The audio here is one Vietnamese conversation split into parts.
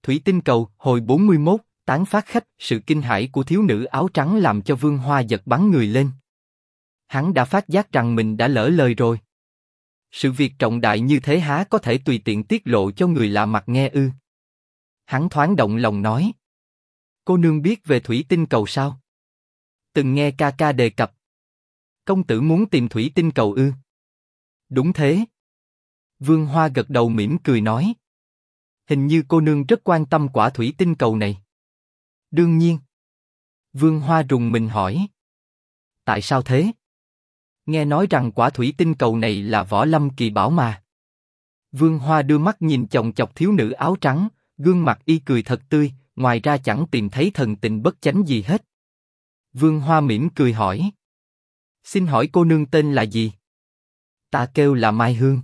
Thủy tinh cầu, hồi 41, tán phát khách, sự kinh hãi của thiếu nữ áo trắng làm cho Vương Hoa giật bắn người lên. Hắn đã phát giác rằng mình đã lỡ lời rồi. Sự việc trọng đại như thế há có thể tùy tiện tiết lộ cho người lạ mặt nghe ư? Hắn thoáng động lòng nói. Cô nương biết về thủy tinh cầu sao? Từng nghe ca ca đề cập. Công tử muốn tìm thủy tinh cầu ư? Đúng thế. Vương Hoa gật đầu mỉm cười nói. Hình như cô nương rất quan tâm quả thủy tinh cầu này. Đương nhiên. Vương Hoa rùng mình hỏi. Tại sao thế? Nghe nói rằng quả thủy tinh cầu này là võ lâm kỳ bảo mà. Vương Hoa đưa mắt nhìn chòng chọc thiếu nữ áo trắng, gương mặt y cười thật tươi, ngoài ra chẳng tìm thấy thần tình bất chánh gì hết. Vương Hoa mỉm cười hỏi. Xin hỏi cô nương tên là gì? Ta kêu là Mai Hương.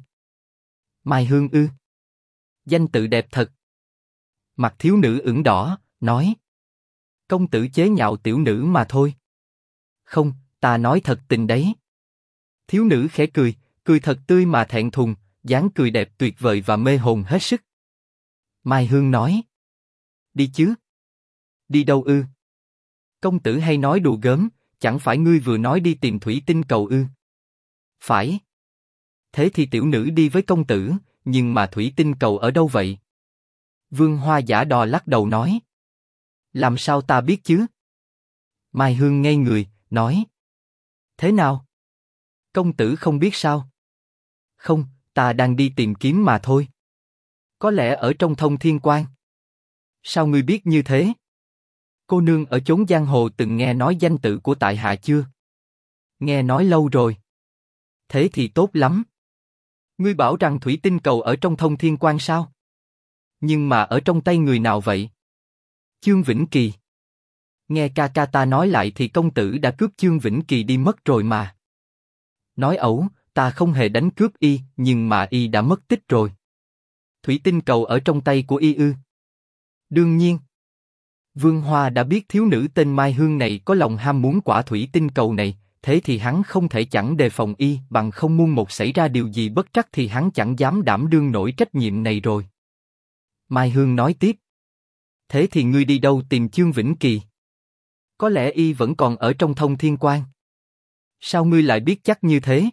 Mai Hương ư? Danh tự đẹp thật. Mặt thiếu nữ ửng đỏ, nói. Công tử chế nhạo tiểu nữ mà thôi. Không, ta nói thật tình đấy. Thiếu nữ khẽ cười, cười thật tươi mà thẹn thùng, dáng cười đẹp tuyệt vời và mê hồn hết sức. Mai Hương nói. Đi chứ? Đi đâu ư? Công tử hay nói đùa gớm, chẳng phải ngươi vừa nói đi tìm thủy tinh cầu ư? Phải. Thế thì tiểu nữ đi với công tử, nhưng mà thủy tinh cầu ở đâu vậy? Vương Hoa giả đò lắc đầu nói. Làm sao ta biết chứ? Mai Hương ngây người, nói. Thế nào? Công tử không biết sao? Không, ta đang đi tìm kiếm mà thôi. Có lẽ ở trong Thông Thiên Quan. Sao ngươi biết như thế? Cô nương ở chốn giang hồ từng nghe nói danh tự của tại hạ chưa? Nghe nói lâu rồi. Thế thì tốt lắm. Ngươi bảo rằng thủy tinh cầu ở trong Thông Thiên Quan sao? Nhưng mà ở trong tay người nào vậy? Chương Vĩnh Kỳ. Nghe ca ca ta nói lại thì công tử đã cướp Chương Vĩnh Kỳ đi mất rồi mà. Nói ẩu, ta không hề đánh cướp y, nhưng mà y đã mất tích rồi. Thủy tinh cầu ở trong tay của y ư? Đương nhiên. Vương Hoa đã biết thiếu nữ tên Mai Hương này có lòng ham muốn quả thủy tinh cầu này, thế thì hắn không thể chẳng đề phòng y, bằng không muôn một xảy ra điều gì bất trắc thì hắn chẳng dám đảm đương nổi trách nhiệm này rồi. Mai Hương nói tiếp. Thế thì ngươi đi đâu tìm Chương Vĩnh Kỳ? Có lẽ y vẫn còn ở trong Thông Thiên Quan. Sao ngươi lại biết chắc như thế?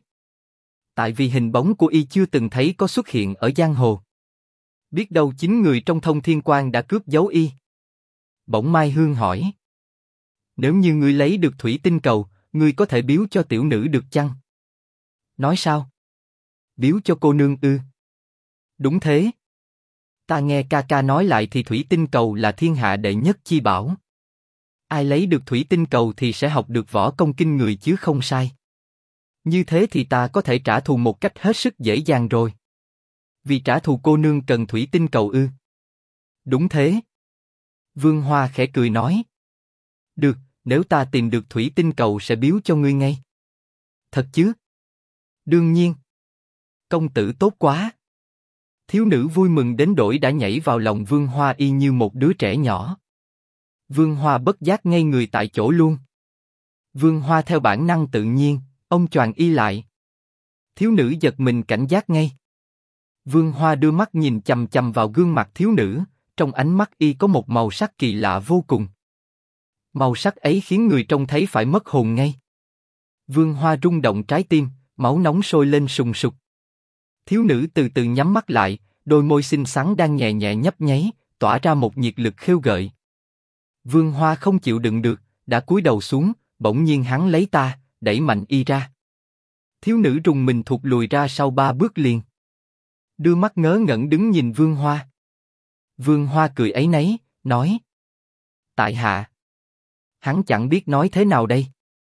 Tại vì hình bóng của y chưa từng thấy có xuất hiện ở giang hồ. Biết đâu chính người trong Thông Thiên Quan đã cướp giấu y. Bỗng Mai Hương hỏi. Nếu như ngươi lấy được thủy tinh cầu, ngươi có thể biếu cho tiểu nữ được chăng? Nói sao? Biếu cho cô nương ư? Đúng thế. Ta nghe ca ca nói lại thì thủy tinh cầu là thiên hạ đệ nhất chi bảo. Ai lấy được thủy tinh cầu thì sẽ học được võ công kinh người chứ không sai. Như thế thì ta có thể trả thù một cách hết sức dễ dàng rồi. Vì trả thù cô nương cần thủy tinh cầu ư? Đúng thế. Vương Hoa khẽ cười nói. Được, nếu ta tìm được thủy tinh cầu sẽ biếu cho ngươi ngay. Thật chứ? Đương nhiên. Công tử tốt quá. Thiếu nữ vui mừng đến đổi đã nhảy vào lòng Vương Hoa y như một đứa trẻ nhỏ. Vương Hoa bất giác ngây người tại chỗ luôn. Vương Hoa theo bản năng tự nhiên, ôm choàng y lại. Thiếu nữ giật mình cảnh giác ngay. Vương Hoa đưa mắt nhìn chằm chằm vào gương mặt thiếu nữ, trong ánh mắt y có một màu sắc kỳ lạ vô cùng. Màu sắc ấy khiến người trông thấy phải mất hồn ngay. Vương Hoa rung động trái tim, máu nóng sôi lên sùng sục. Thiếu nữ từ từ nhắm mắt lại, đôi môi xinh xắn đang nhẹ nhẹ nhấp nháy, tỏa ra một nhiệt lực khêu gợi. Vương Hoa không chịu đựng được, đã cúi đầu xuống, bỗng nhiên hắn lấy ta, đẩy mạnh y ra. Thiếu nữ rùng mình thụt lùi ra sau 3 bước liền. Đưa mắt ngớ ngẩn đứng nhìn Vương Hoa. Vương Hoa cười áy náy, nói. Tại hạ. Hắn chẳng biết nói thế nào đây.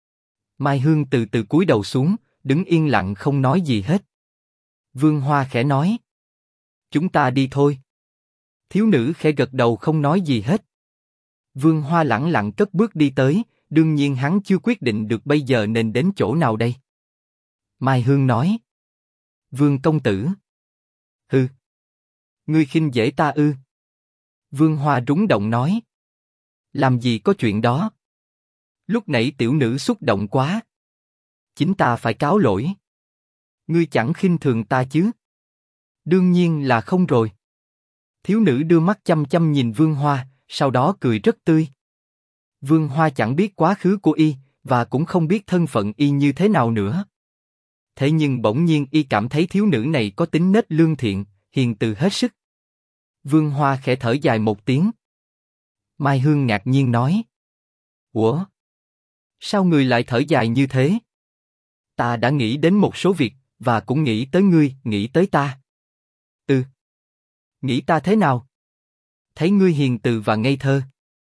Mai Hương từ từ cúi đầu xuống, đứng yên lặng không nói gì hết. Vương Hoa khẽ nói. Chúng ta đi thôi. Thiếu nữ khẽ gật đầu không nói gì hết. Vương Hoa lẳng lặng cất bước đi tới, đương nhiên hắn chưa quyết định được bây giờ nên đến chỗ nào đây. Mai Hương nói. Vương công tử. Hừ. Ngươi khinh dễ ta ư? Vương Hoa rúng động nói. Làm gì có chuyện đó. Lúc nãy tiểu nữ xúc động quá. Chính ta phải cáo lỗi. Ngươi chẳng khinh thường ta chứ? Đương nhiên là không rồi. Thiếu nữ đưa mắt chăm chăm nhìn Vương Hoa, sau đó cười rất tươi. Vương Hoa chẳng biết quá khứ của y, và cũng không biết thân phận y như thế nào nữa. Thế nhưng bỗng nhiên y cảm thấy thiếu nữ này có tính nết lương thiện, hiền từ hết sức. Vương Hoa khẽ thở dài một tiếng. Mai Hương ngạc nhiên nói. Ủa? Sao người lại thở dài như thế? Ta đã nghĩ đến một số việc, và cũng nghĩ tới ngươi, nghĩ tới ta. Ừ. Nghĩ ta thế nào? Thấy ngươi hiền từ và ngây thơ.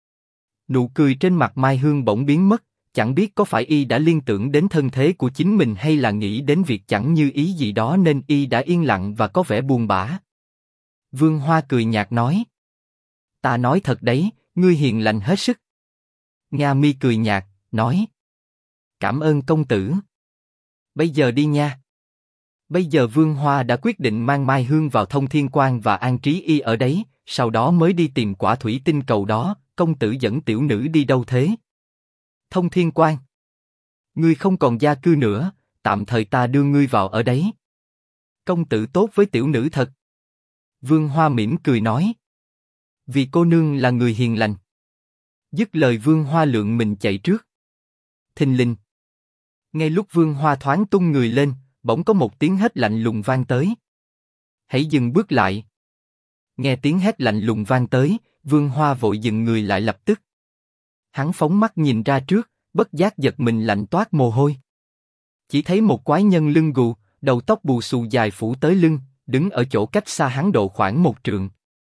Nụ cười trên mặt Mai Hương bỗng biến mất, chẳng biết có phải y đã liên tưởng đến thân thế của chính mình hay là nghĩ đến việc chẳng như ý gì đó nên y đã yên lặng và có vẻ buồn bã. Vương Hoa cười nhạt nói. Ta nói thật đấy, ngươi hiền lành hết sức. Nga Mi cười nhạt, nói. Cảm ơn công tử. Bây giờ đi nha. Bây giờ Vương Hoa đã quyết định mang Mai Hương vào Thông Thiên Quan và an trí y ở đấy, sau đó mới đi tìm quả thủy tinh cầu đó. Công tử dẫn tiểu nữ đi đâu thế? Thông Thiên Quan. Ngươi không còn gia cư nữa, tạm thời ta đưa ngươi vào ở đấy. Công tử tốt với tiểu nữ thật. Vương Hoa mỉm cười nói. Vì cô nương là người hiền lành. Dứt lời Vương Hoa lượn mình chạy trước. Thình lình. Ngay lúc Vương Hoa thoáng tung người lên, bỗng có một tiếng hét lạnh lùng vang tới. Hãy dừng bước lại. Nghe tiếng hét lạnh lùng vang tới, Vương Hoa vội dừng người lại lập tức. Hắn phóng mắt nhìn ra trước, bất giác giật mình lạnh toát mồ hôi. Chỉ thấy một quái nhân lưng gù, đầu tóc bù xù dài phủ tới lưng, đứng ở chỗ cách xa hắn độ khoảng 1 trượng.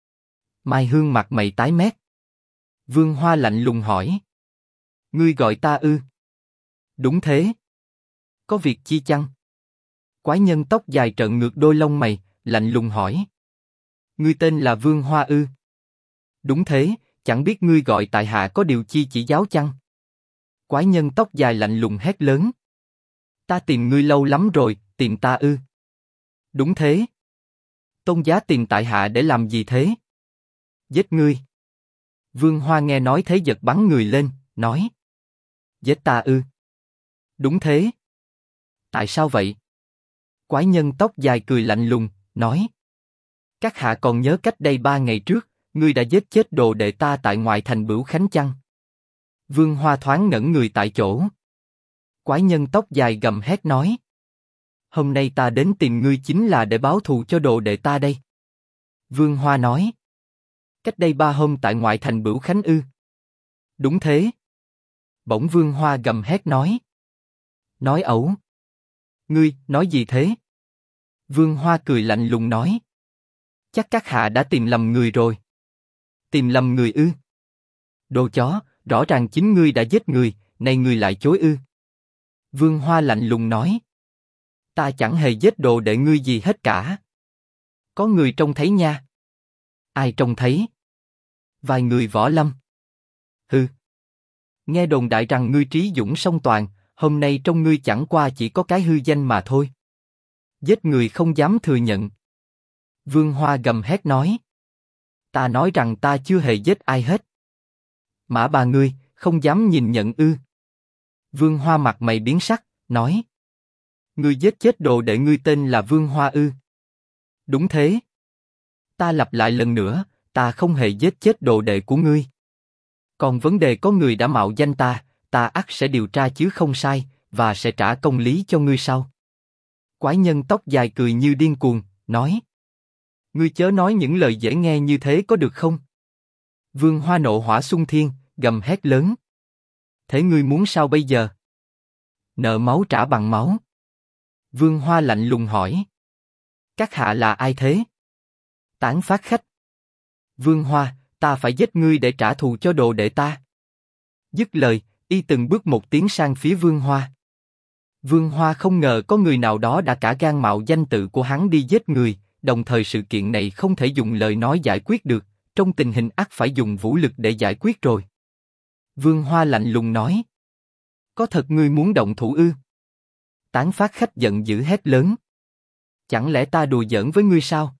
Mai Hương mặt mày tái mét. Vương Hoa lạnh lùng hỏi. Ngươi gọi ta ư? Đúng thế. Có việc chi chăng? Quái nhân tóc dài trợn ngược đôi lông mày, lạnh lùng hỏi. Ngươi tên là Vương Hoa ư? Đúng thế, chẳng biết ngươi gọi tại hạ có điều chi chỉ giáo chăng? Quái nhân tóc dài lạnh lùng hét lớn. Ta tìm ngươi lâu lắm rồi, tìm ta ư? Đúng thế. Tôn giá tìm tại hạ để làm gì thế? Giết ngươi. Vương Hoa nghe nói thế giật bắn người lên, nói. Giết ta ư? Đúng thế. Tại sao vậy? Quái nhân tóc dài cười lạnh lùng, nói. Các hạ còn nhớ cách đây 3 ngày trước, ngươi đã giết chết đồ đệ ta tại ngoại thành Bửu Khánh chăng? Vương Hoa thoáng ngẩn người tại chỗ. Quái nhân tóc dài gầm hét nói. Hôm nay ta đến tìm ngươi chính là để báo thù cho đồ đệ ta đây. Vương Hoa nói. Cách đây 3 hôm tại ngoại thành Bửu Khánh ư? Đúng thế. Bỗng Vương Hoa gầm hét nói. Nói ẩu. Ngươi, nói gì thế? Vương Hoa cười lạnh lùng nói. Chắc các hạ đã tìm lầm người rồi. Tìm lầm người ư? Đồ chó, rõ ràng chính ngươi đã giết người, nay ngươi lại chối ư? Vương Hoa lạnh lùng nói. Ta chẳng hề giết đồ đệ ngươi gì hết cả. Có người trông thấy nha. Ai trông thấy? Vài người võ lâm. Hừ. Nghe đồn đại rằng ngươi trí dũng song toàn, hôm nay trong ngươi chẳng qua chỉ có cái hư danh mà thôi. Giết người không dám thừa nhận. Vương Hoa gầm hét nói. Ta nói rằng ta chưa hề giết ai hết. Mã bà ngươi, không dám nhìn nhận ư? Vương Hoa mặt mày biến sắc, nói. Ngươi giết chết đồ đệ ngươi tên là Vương Hoa ư? Đúng thế. Ta lặp lại lần nữa, ta không hề giết chết đồ đệ của ngươi. Còn vấn đề có người đã mạo danh ta ắt sẽ điều tra chứ không sai, và sẽ trả công lý cho ngươi sau. Quái nhân tóc dài cười như điên cuồng, nói. Ngươi chớ nói những lời dễ nghe như thế có được không? Vương Hoa nộ hỏa xung thiên, gầm hét lớn. Thế ngươi muốn sao bây giờ? Nợ máu trả bằng máu. Vương Hoa lạnh lùng hỏi. Các hạ là ai thế? Tán phát khách. Vương Hoa, ta phải giết ngươi để trả thù cho đồ đệ ta. Dứt lời, y từng bước một tiến sang phía Vương Hoa. Vương Hoa không ngờ có người nào đó đã cả gan mạo danh tự của hắn đi giết người, đồng thời sự kiện này không thể dùng lời nói giải quyết được, trong tình hình ắt phải dùng vũ lực để giải quyết rồi. Vương Hoa lạnh lùng nói. Có thật ngươi muốn động thủ ư? Tán phát khách giận dữ hét lớn. Chẳng lẽ ta đùa giỡn với ngươi sao?